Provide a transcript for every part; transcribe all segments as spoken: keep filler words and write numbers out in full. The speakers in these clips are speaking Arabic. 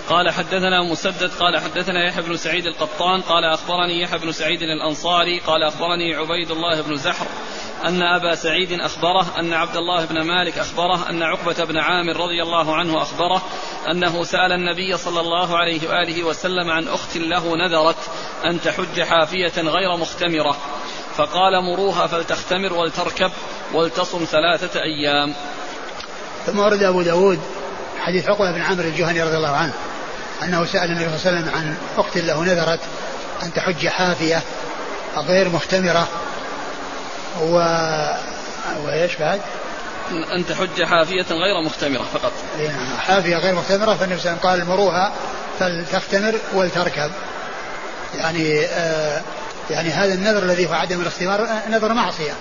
قال حدثنا مسدد قال حدثنا يحيى بن سعيد القطان قال أخبرني يحيى بن سعيد الأنصاري قال أخبرني عبيد الله بن زحر أن أبا سعيد أخبره أن عبد الله بن مالك أخبره أن عقبة بن عامر رضي الله عنه أخبره أنه سأل النبي صلى الله عليه وآله وسلم عن أخت له نذرت أن تحج حافية غير مختمرة فقال مروها فلتختمر ولتركب ولتصم ثلاثة أيام. ثم ورد أبو داود حديث عقبة بن عامر الجهني رضي الله عنه أنه سأل النبي صلى الله عليه وسلم عن أخت له نذرت أن تحج حافية غير مختمرة و... وإيش بعد؟ أن تحج حافية غير مختمرة فقط. حافية غير مختمرة فالنبي صلى الله عليه وسلم قال مروها فلتختمر ولتركب. يعني آه يعني هذا النذر الذي هو عدم الاختمار نذر معصية.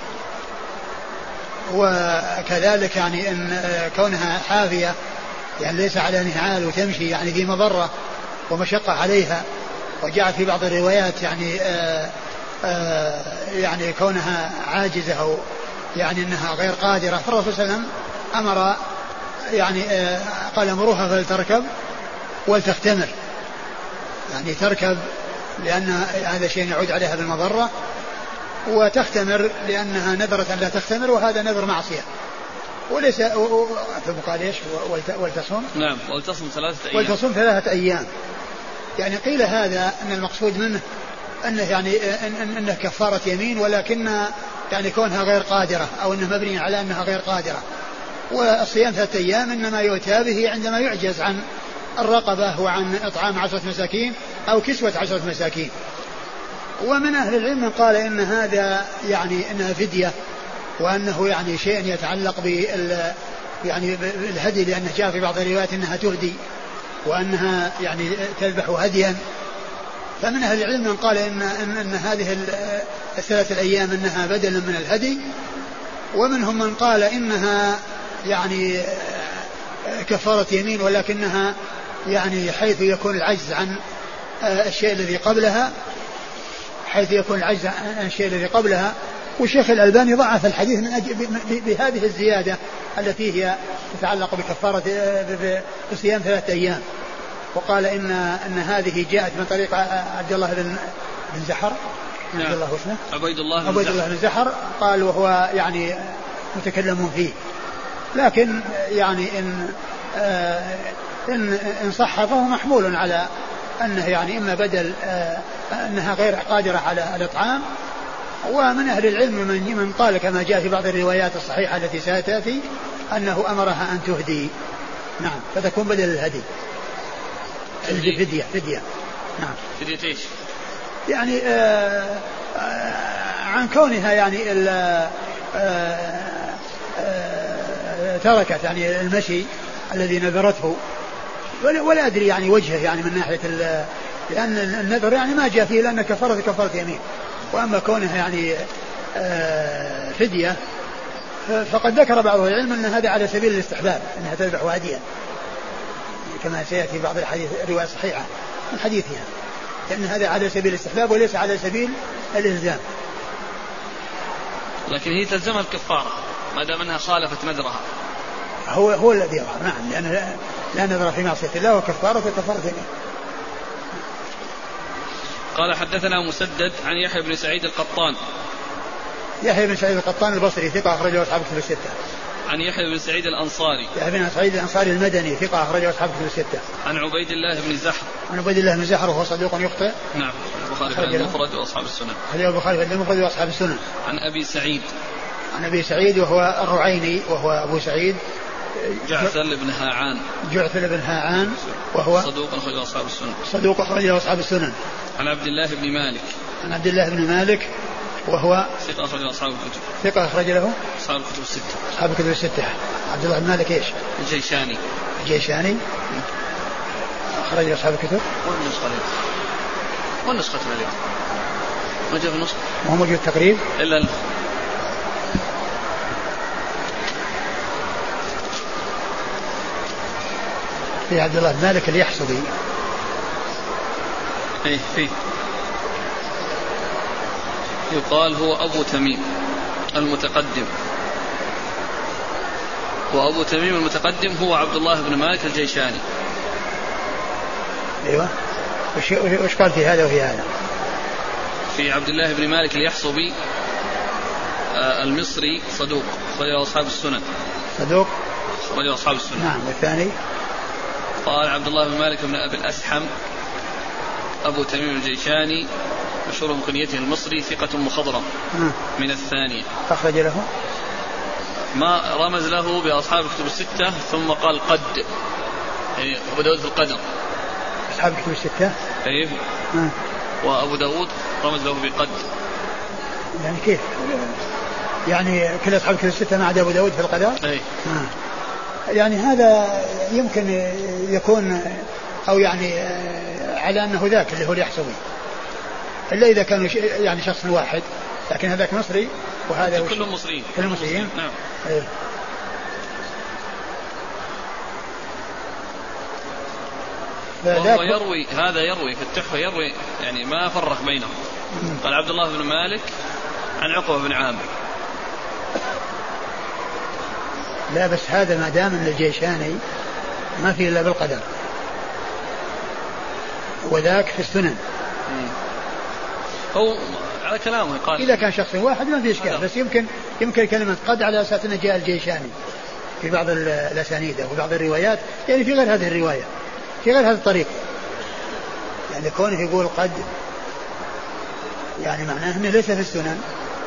وكذلك يعني إن كونها حافية يعني ليس على نعال وتمشي يعني ذي مضرة ومشقة عليها. وجاء في بعض الروايات يعني آآ آآ يعني كونها عاجزة أو يعني أنها غير قادرة. فالرسول صلى الله عليه وسلم أمر يعني قال مروها فلتركب ولتختمر يعني تركب لأن هذا شيء يعود عليها بالمضرة وتختمر لأنها نذرت أن لا تختمر وهذا نذر معصية. وليس ثم قال ايش ولتصوم نعم ولتصوم ثلاثة أيام ولتصوم ثلاثة أيام. يعني قيل هذا أن المقصود منه أنه يعني إن أنه كفارة يمين ولكن يعني كونها غير قادرة أو أنه مبني على أنها غير قادرة. والصيام ثلاثة أيام إنما يؤتى به عندما يعجز عن الرقبة وعن إطعام عشرة مساكين أو كسوة عشرة مساكين. ومن أهل العلم من قال إن هذا يعني إنها فدية وأنه يعني شيء يتعلق بال يعني بالهدي لأنه جاء في بعض الروايات أنها تهدي وأنها يعني تذبح هديا. فمن أهل العلم من قال إن, إن, إن هذه الثلاث الأيام إنها بدل من الهدي. ومنهم من قال إنها يعني كفارة يمين ولكنها يعني حيث يكون العجز عن الشيء الذي قبلها حيث يكون العجز عن الشيء الذي قبلها. والشيخ الألباني ضعف الحديث من أجل بهذه الزيادة التي هي تتعلق بكفارة بصيام ثلاثة أيام. وقال إن أن هذه جاءت من طريق عبد الله بن بن زحر نعم. عبد الله اسمه عبيد الله عبيد الله بن زحر قال وهو يعني متكلم فيه. لكن يعني إن آه إن إن صح فهو محمول على أنه يعني إما بدل آه أنها غير قادرة على الإطعام. ومن أهل العلم من من قال كما جاء في بعض الروايات الصحيحة التي ستأتي أنه أمرها أن تهدي. نعم فتكون بدل الهدي فدية فدية. نعم فدية ايش؟ يعني آه آه عن كونها يعني آه آه تركت يعني المشي الذي نذرته ولا, ولا أدري يعني وجهه يعني من ناحية لأن النذر يعني ما جاء فيه لأن كفارة كفارة يمين. وأما كونها يعني آه فدية فقد ذكر بعض العلم أن هذا على سبيل الاستحباب أنها تذبح هديا كما سيأتي بعض الحديث رواية صحيحة من حديثها لأن هذا على سبيل الاستحباب وليس على سبيل الإلزام. لكن هي تلزمها الكفارة ما دام أنها خالفت نذرها. هو هو الذي يظهر نعم لأن لا نذر في معصية الله وكفارة كفارة يمين. قال حدثنا مسدد عن يحيى بن سعيد القطان. يحيى بن سعيد القطان البصري ثقة أخرجه أصحاب الكتب الستة. عن يحيى بن سعيد الأنصاري. يحيى بن سعيد الأنصاري المدني ثقة أخرجه أصحاب الكتب الستة. عن عبيد الله بن زحر. عن عبيد الله بن زحر وهو صدوق يخطئ. نعم البخاري في المفرد وأصحاب السنن. هذا البخاري في المفرد وأصحاب السنن. عن أبي سعيد. عن أبي سعيد وهو الرعيني وهو أبو سعيد جعفر بن هاعان. جعفر بن هاعان وهو صدوق أخرجه أصحاب السنن. صدوق أخرجه أصحاب السنن. عن عبد الله بن مالك. عن عبد الله بن مالك وهو ثقة أخرج له أصحاب الكتب. ثقة أخرج له أصحاب الكتب الستة. أصحاب الكتب الستة. عبد الله بن مالك إيش؟ الجيشاني. الجيشاني أخرج له أصحاب الكتب. والنسخة اليوم. والنسخة اليوم. ما جاء في النسخة. وهو موجود تقريب. إلا ال... في عبد الله بن مالك اليحصبي. إيه فيه. يقال هو أبو تميم المتقدم. وأبو تميم المتقدم هو عبد الله بن مالك الجيشاني. أيوة. وش, وش قال في هذا وفي هذا؟ في عبد الله بن مالك اليحصبي آه المصري صدوق أخرجه أصحاب السنن. صدوق أخرجه أصحاب السنن. نعم. والثاني قال عبد الله بن مالك بن أبي الأسحم أبو تميم الجيشاني مشهور بكنيته المصري ثقة مخضرم من الثانية. أخرج له ما رمز له بأصحاب الكتب الستة ثم قال قد يعني أبو داود في القدر أصحاب الكتب الستة أيه. وأبو داود رمز له بقد. يعني كيف يعني كل أصحاب الكتب الستة ما عدا أبو داود في القدر أيه. يعني هذا يمكن يكون أو يعني على أنه ذاك اللي هو اليحصبي إلا إذا كانوا يعني شخص واحد لكن هذاك مصري وهذا كلهم مصريين. كلهم مصريين. نعم. أيه. وهو يروي هذا يروي في التحفة يروي يعني ما فرق بينهم. قال عبد الله بن مالك عن عقبة بن عامر. لا بس هذا ما دام ان الجيشاني ما في الا بالقدر وذاك في السنن. هو على كلامه قال اذا كان شخص واحد ما في اشكال بس يمكن يمكن كلمة قد على اساس انه جاء الجيشاني في بعض الاسانيد وفي بعض الروايات يعني في غير هذه الرواية في غير هذا الطريق يعني كونه يقول قد يعني معناه انه ليس في السنن.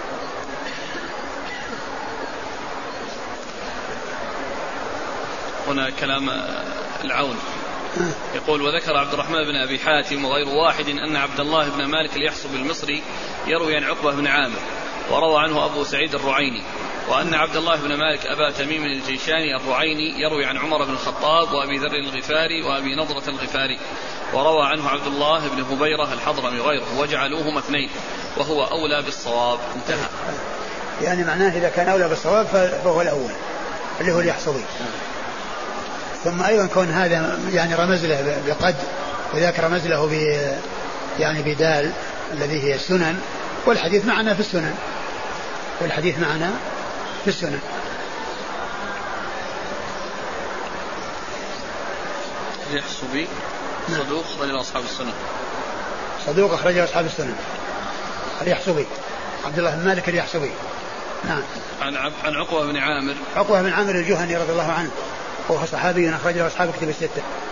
هنا كلام العون يقول وذكر عبد الرحمن بن أبي حاتم وغير واحد أن عبد الله بن مالك اليحصبي المصري يروي عن عقبة بن عامر وروى عنه أبو سعيد الرعيني وأن عبد الله بن مالك أبا تميم الجيشاني الرعيني يروي عن عمر بن الخطاب وأبي ذر الغفاري وأبي نضرة الغفاري وروى عنه عبد الله بن هبيرة الحضرمي وغيره وجعلوهما اثنين وهو أولى بالصواب. انتهى. يعني معناه إذا كان أولى بالصواب فهو الأول اللي هو اليحصبي. ثم أيضا كون هذا يعني رمز له بقد وذاك رمز له ب يعني بدال الذي هي السنن والحديث معنا في السنن والحديث معنا في السنن. اليحصبي صدوق أخرجه أصحاب السنن. صدوق أخرجه أصحاب السنن. اليحصبي عبد الله بن مالك اليحصبي. نعم. عن عن عقبة بن عامر. عقبة بن عامر الجهني رضي الله عنه وهو صحابي أخرجه أصحاب كتب الستة.